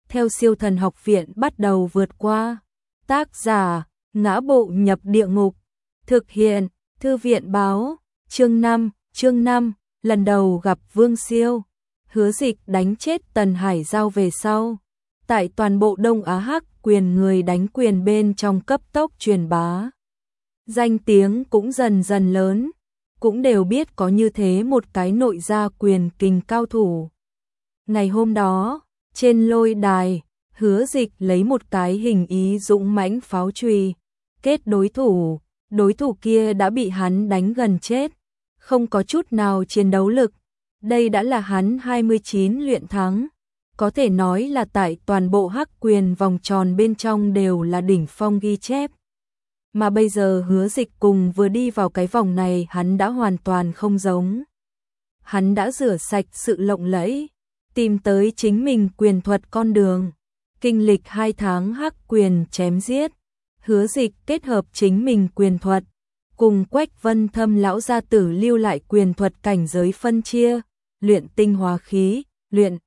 theo Siêu Thần Học Viện bắt đầu vượt qua. Tác giả: Ngã Bộ Nhập Địa Ngục. Thực hiện: Thư viện báo. Chương 5, lần đầu gặp Vương Siêu. Hứa Dịch đánh chết Tần Hải Giao về sau, tại toàn bộ Đông Á Hắc quyền người đánh quyền bên trong cấp tốc truyền bá. Danh tiếng cũng dần dần lớn, cũng đều biết có như thế một cái nội gia quyền kình cao thủ. Ngày hôm đó, trên lôi đài, Hứa Dịch lấy một cái hình ý dũng mãnh pháo chùy kết đối thủ kia đã bị hắn đánh gần chết, không có chút nào chiến đấu lực. Đây đã là hắn 29 luyện thắng, có thể nói là tại toàn bộ Hắc quyền vòng tròn bên trong đều là đỉnh phong ghi chép. Mà bây giờ Hứa Dịch cùng vừa đi vào cái vòng này hắn đã hoàn toàn không giống. Hắn đã rửa sạch sự lộng lẫy, tìm tới chính mình quyền thuật con đường. Kinh lịch 2 tháng Hắc quyền chém giết, Hứa Dịch kết hợp chính mình quyền thuật, cùng Quách Vân Thâm lão gia tử lưu lại quyền thuật cảnh giới phân chia, luyện tinh hóa khí, luyện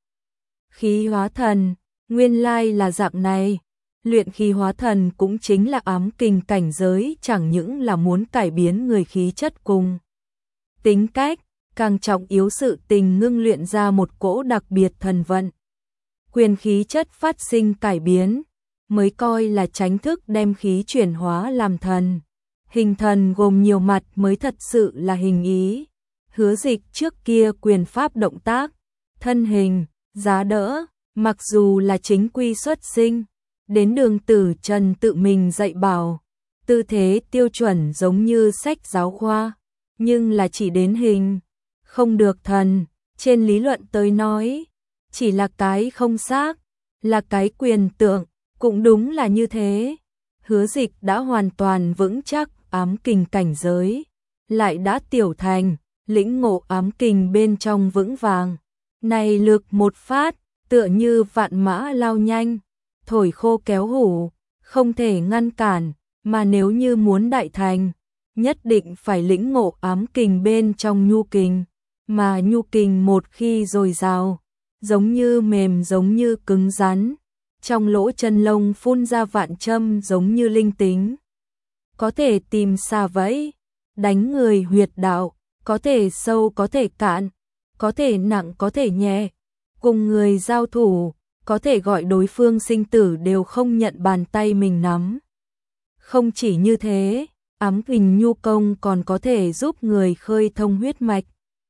khí hóa thần, nguyên lai là dạng này. Luyện khí hóa thần cũng chính là ám kình cảnh giới, chẳng những là muốn cải biến người khí chất cùng tính cách, càng trọng yếu sự tình ngưng luyện ra một cỗ đặc biệt thần vận. Quyền khí chất phát sinh cải biến, mới coi là chính thức đem khí chuyển hóa làm thần. Hình thần gồm nhiều mặt mới thật sự là hình ý. Hứa Dịch trước kia quyền pháp động tác, thân hình, giá đỡ, mặc dù là chính quy xuất sinh, đến Đường Tử Trần tự mình dạy bảo, tư thế tiêu chuẩn giống như sách giáo khoa, nhưng là chỉ đến hình, không được thần. Trên lý luận tới nói, chỉ là cái không xác, là cái quyền tượng, cũng đúng là như thế. Hứa Dịch đã hoàn toàn vững chắc ám kình cảnh giới, lại đã tiểu thành, lĩnh ngộ ám kình bên trong vững vàng. Này lực một phát, tựa như vạn mã lao nhanh, thổi khô kéo hủ, không thể ngăn cản, mà nếu như muốn đại thành, nhất định phải lĩnh ngộ ám kình bên trong nhu kình, mà nhu kình một khi dồi dào, giống như mềm giống như cứng rắn, trong lỗ chân lông phun ra vạn châm giống như linh tính. Có thể tìm xà vẫy, đánh người huyệt đạo, có thể sâu có thể cạn, có thể nặng có thể nhẹ, cùng người giao thủ, có thể gọi đối phương sinh tử đều không nhận bàn tay mình nắm. Không chỉ như thế, ám kình nhu công còn có thể giúp người khơi thông huyết mạch,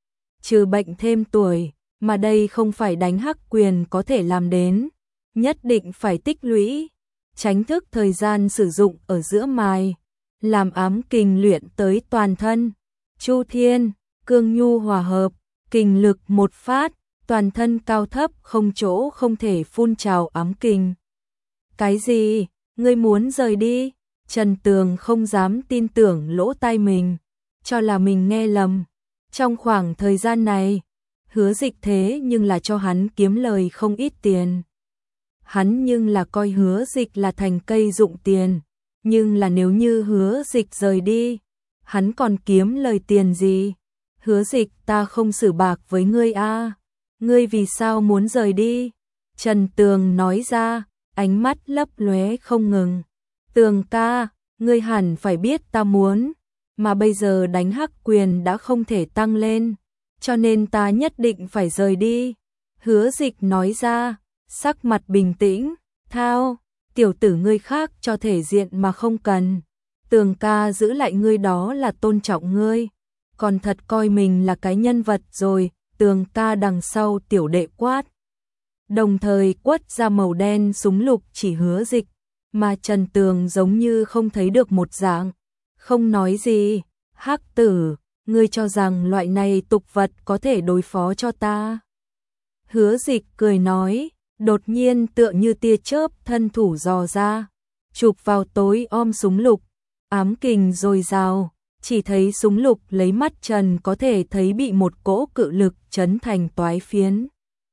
trừ bệnh thêm tuổi, mà đây không phải đánh hắc quyền có thể làm đến, nhất định phải tích lũy, tránh thức thời gian sử dụng ở giữa mài, làm ám kình luyện tới toàn thân. Chu thiên, cương nhu hòa hợp, kình lực một phát, toàn thân cao thấp không chỗ không thể phun trào ám kình. Cái gì? Ngươi muốn rời đi? Trần Tường không dám tin tưởng lỗ tai mình, cho là mình nghe lầm. Trong khoảng thời gian này, Hứa Dịch thế nhưng là cho hắn kiếm lời không ít tiền. Hắn nhưng là coi Hứa Dịch là thành cây dụng tiền, nhưng là nếu như Hứa Dịch rời đi, hắn còn kiếm lời tiền gì? Hứa Dịch, ta không xử bạc với ngươi a. Ngươi vì sao muốn rời đi? Trần Tường nói ra, ánh mắt lấp lóe không ngừng. Tường ca, ngươi hẳn phải biết ta muốn, mà bây giờ đánh hắc quyền đã không thể tăng lên, cho nên ta nhất định phải rời đi. Hứa Dịch nói ra, sắc mặt bình tĩnh, thao, tiểu tử ngươi khác cho thể diện mà không cần. Tường ca giữ lại ngươi đó là tôn trọng ngươi, còn thật coi mình là cái nhân vật rồi. Tường ca đằng sau tiểu đệ quát, đồng thời quất ra màu đen súng lục chỉ Hứa Dịch, mà Trần Tường giống như không thấy được một dạng, không nói gì. Hắc tử, ngươi cho rằng loại này tục vật có thể đối phó cho ta? Hứa Dịch cười nói, đột nhiên tựa như tia chớp thân thủ dò ra, chụp vào tối om súng lục, ám kình dồi dào. Chỉ thấy súng lục lấy mắt trần có thể thấy bị một cỗ cự lực chấn thành toái phiến.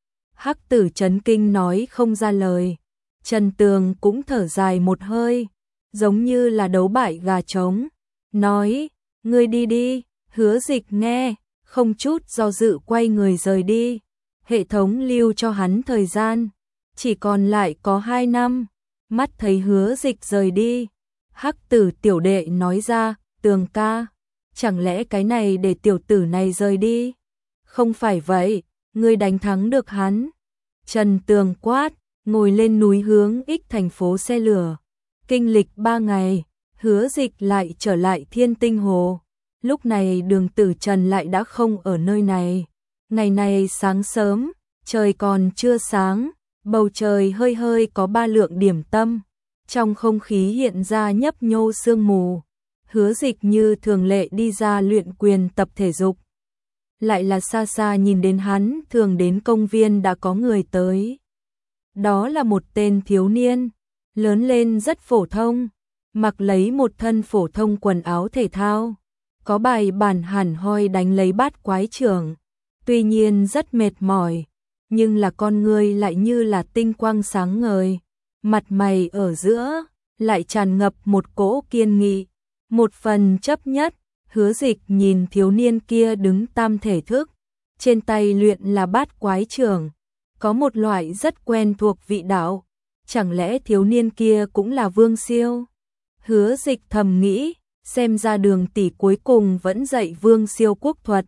Hắc tử chấn kinh nói không ra lời. Trần Tường cũng thở dài một hơi, giống như là đấu bại gà trống, nói, ngươi đi đi. Hứa Dịch nghe, không chút do dự quay người rời đi. Hệ thống lưu cho hắn thời gian, chỉ còn lại có 2 năm. Mắt thấy Hứa Dịch rời đi, Hắc Tử tiểu đệ nói ra, Tường ca, chẳng lẽ cái này để tiểu tử này rời đi? Không phải vậy, ngươi đánh thắng được hắn. Trần Tường quát, ngồi lên núi hướng X thành phố xe lửa. Kinh lịch 3 ngày, Hứa Dịch lại trở lại Thiên Tinh Hồ. Lúc này Đường Tử Trần lại đã không ở nơi này. Ngày này sáng sớm, trời còn chưa sáng, bầu trời hơi hơi có 3 lượng điểm tâm. Trong không khí hiện ra nhấp nhô sương mù. Hứa Dịch như thường lệ đi ra luyện quyền tập thể dục. Lại là xa xa nhìn đến hắn, thường đến công viên đã có người tới. Đó là một tên thiếu niên, lớn lên rất phổ thông, mặc lấy một thân phổ thông quần áo thể thao, có bài bản hẳn hoi đánh lấy bát quái trưởng. Tuy nhiên rất mệt mỏi, nhưng là con người lại như là tinh quang sáng ngời, mặt mày ở giữa lại tràn ngập một cỗ kiên nghị, một phần chấp nhất. Hứa Dịch nhìn thiếu niên kia đứng tam thể thức, trên tay luyện là bát quái trưởng, có một loại rất quen thuộc vị đạo, chẳng lẽ thiếu niên kia cũng là Vương Siêu? Hứa Dịch thầm nghĩ, xem ra Đường tỷ cuối cùng vẫn dạy Vương Siêu quốc thuật.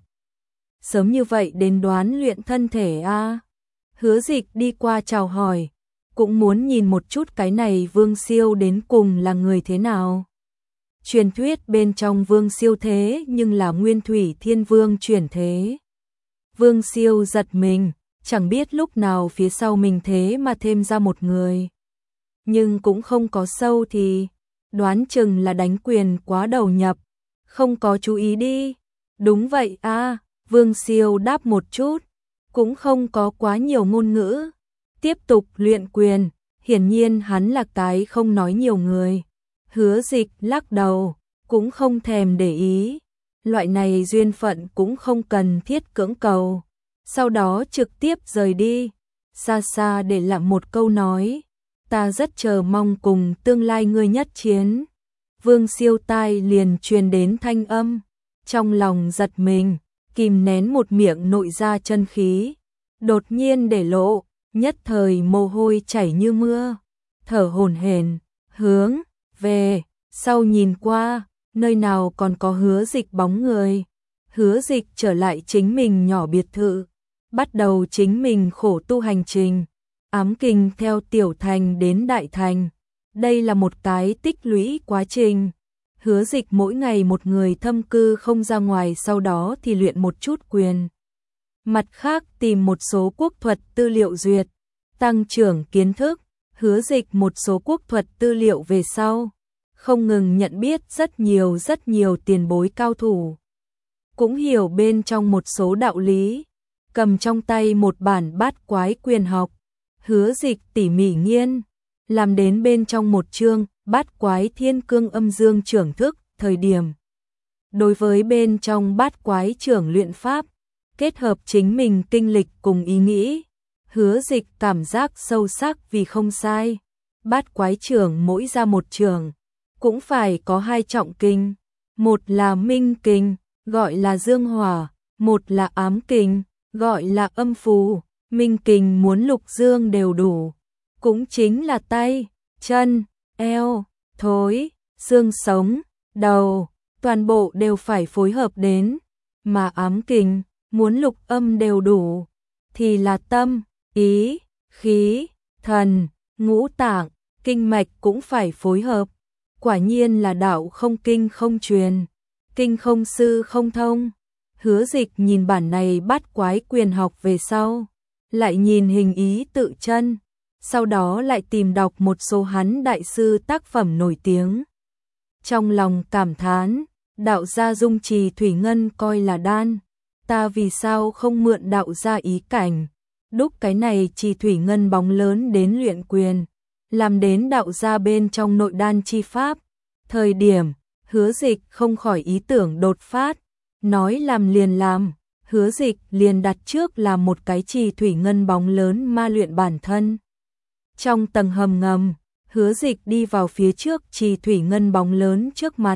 Sớm như vậy đến đoán luyện thân thể a. Hứa Dịch đi qua chào hỏi, cũng muốn nhìn một chút cái này Vương Siêu đến cùng là người thế nào. Truyền thuyết bên trong Vương Siêu thế nhưng là Nguyên Thủy Thiên Vương chuyển thế. Vương Siêu giật mình, chẳng biết lúc nào phía sau mình thế mà thêm ra một người. Nhưng cũng không có sâu thì, đoán chừng là đánh quyền quá đầu nhập, không có chú ý đi. Đúng vậy a, Vương Siêu đáp một chút, cũng không có quá nhiều ngôn ngữ. Tiếp tục luyện quyền, hiển nhiên hắn là cái không nói nhiều người. Hứa Dịch lắc đầu, cũng không thèm để ý. Loại này duyên phận cũng không cần thiết cưỡng cầu. Sau đó trực tiếp rời đi, xa xa để lại một câu nói, ta rất chờ mong cùng tương lai ngươi nhất chiến. Vương Siêu tai liền truyền đến thanh âm, trong lòng giật mình, kìm nén một miệng nội ra chân khí, đột nhiên để lộ, nhất thời mồ hôi chảy như mưa, thở hổn hển, hướng về sau nhìn qua, nơi nào còn có Hứa Dịch bóng người. Hứa Dịch trở lại chính mình nhỏ biệt thự, bắt đầu chính mình khổ tu hành trình, ám kình theo tiểu thành đến đại thành. Đây là một cái tích lũy quá trình. Hứa Dịch mỗi ngày một người thâm cư không ra ngoài, sau đó thì luyện một chút quyền. Mặt khác tìm một số quốc thuật tư liệu duyệt, tăng trưởng kiến thức. Hứa Dịch một số quốc thuật tư liệu về sau, không ngừng nhận biết rất nhiều tiền bối cao thủ. Cũng hiểu bên trong một số đạo lý, cầm trong tay một bản bát quái quyền học. Hứa Dịch tỉ mỉ nghiên, làm đến bên trong một chương bát quái thiên cương âm dương trưởng thức thời điểm. Đối với bên trong bát quái trưởng luyện pháp, kết hợp chính mình kinh lịch cùng ý nghĩ, Hứa Dịch cảm giác sâu sắc vì không sai. Bát quái trưởng mỗi ra một trưởng, cũng phải có 2 trọng kinh, một là minh kinh, gọi là dương hỏa, một là ám kinh, gọi là âm phù. Minh kình muốn lục dương đều đủ, cũng chính là tay, chân, eo, thối, xương sống, đầu, toàn bộ đều phải phối hợp đến, mà ám kình muốn lục âm đều đủ, thì là tâm, ý, khí, thần, ngũ tạng, kinh mạch cũng phải phối hợp. Quả nhiên là đạo không kinh không truyền, kinh không sư không thông. Hứa Dịch nhìn bản này bát quái quyền học về sau, lại nhìn hình ý tự chân, sau đó lại tìm đọc một số hắn đại sư tác phẩm nổi tiếng. Trong lòng cảm thán, đạo gia dung trì thủy ngân coi là đan, ta vì sao không mượn đạo gia ý cảnh, đúc cái này trì thủy ngân bóng lớn đến luyện quyền, làm đến đạo gia bên trong nội đan chi pháp. Thời điểm, Hứa Dịch không khỏi ý tưởng đột phát, nói làm liền làm. Hứa Dịch liền đặt trước là một cái trì thủy ngân bóng lớn ma luyện bản thân. Trong tầng hầm ngầm, Hứa Dịch đi vào phía trước trì thủy ngân bóng lớn trước mặt.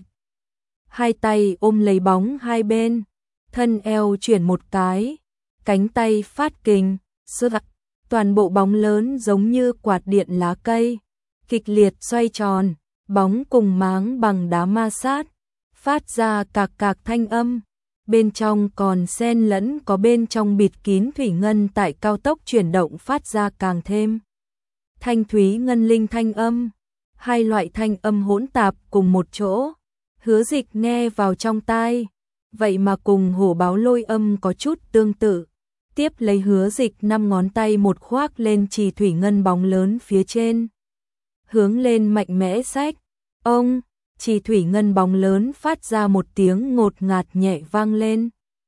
2 tay ôm lấy bóng hai bên, thân eo chuyển một cái, cánh tay phát kình, Toàn bộ bóng lớn giống như quạt điện lá cây, kịch liệt xoay tròn, bóng cùng máng bằng đá ma sát, phát ra cạc cạc thanh âm. Bên trong còn xen lẫn có bên trong bịt kín thủy ngân tại cao tốc chuyển động phát ra càng thêm thanh thúy ngân linh thanh âm. Hai loại thanh âm hỗn tạp cùng một chỗ, Hứa Dịch nghe vào trong tai, vậy mà cùng hổ báo lôi âm có chút tương tự. Tiếp lấy Hứa Dịch 5 ngón tay một khoác lên trì thủy ngân bóng lớn phía trên, hướng lên mạnh mẽ xách. Ông, trì thủy ngân bóng lớn phát ra một tiếng ngột ngạt nhẹ vang lên.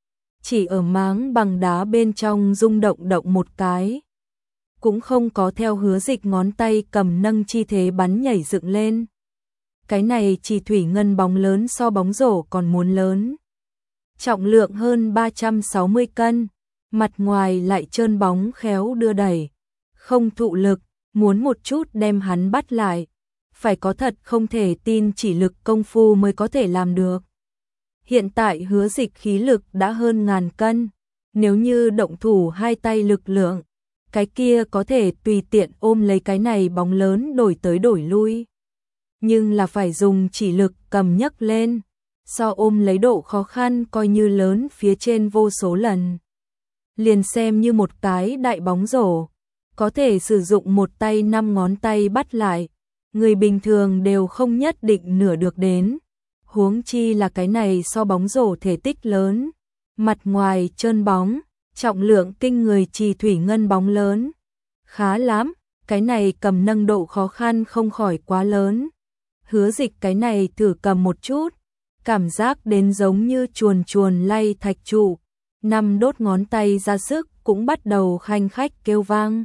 Chỉ ở máng bằng đá bên trong rung động động một cái, cũng không có theo Hứa Dịch ngón tay cầm nâng chi thế bắn nhảy dựng lên. Cái này trì thủy ngân bóng lớn so bóng rổ còn muốn lớn. Trọng lượng hơn 360 cân, mặt ngoài lại trơn bóng khéo đưa đẩy, không thụ lực, muốn một chút đem hắn bắt lại, phải có thật không thể tin chỉ lực công phu mới có thể làm được. Hiện tại Hứa Dịch khí lực đã hơn 1000 cân, nếu như động thủ hai tay lực lượng, cái kia có thể tùy tiện ôm lấy cái này bóng lớn đổi tới đổi lui. Nhưng là phải dùng chỉ lực cầm nhấc lên, so ôm lấy độ khó khăn coi như lớn phía trên vô số lần. Liền xem như một cái đại bóng rổ, có thể sử dụng một tay 5 ngón tay bắt lại, người bình thường đều không nhất định nửa được đến. Huống chi là cái này so bóng rổ thể tích lớn, mặt ngoài trơn bóng, trọng lượng kinh người trì thủy ngân bóng lớn. Khá lắm, cái này cầm nâng độ khó khăn không khỏi quá lớn. Hứa Dịch cái này thử cầm một chút, cảm giác đến giống như chuồn chuồn lay thạch trụ, 5 đốt ngón tay ra sức cũng bắt đầu khanh khách kêu vang.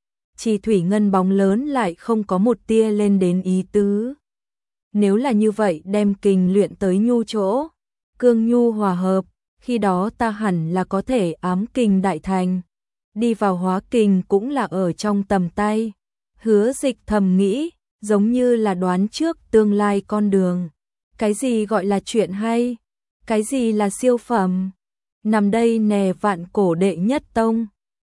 Trì thủy ngân bóng lớn lại không có một tia lên đến ý tứ. Nếu là như vậy đem kình luyện tới nhu chỗ, cương nhu hòa hợp, khi đó ta hẳn là có thể ám kình đại thành. Đi vào hóa kình cũng là ở trong tầm tay. Hứa Dịch thầm nghĩ, giống như là đoán trước tương lai con đường. Cái gì gọi là chuyện hay? Cái gì là siêu phẩm? Nằm đây nè vạn cổ đệ nhất tông.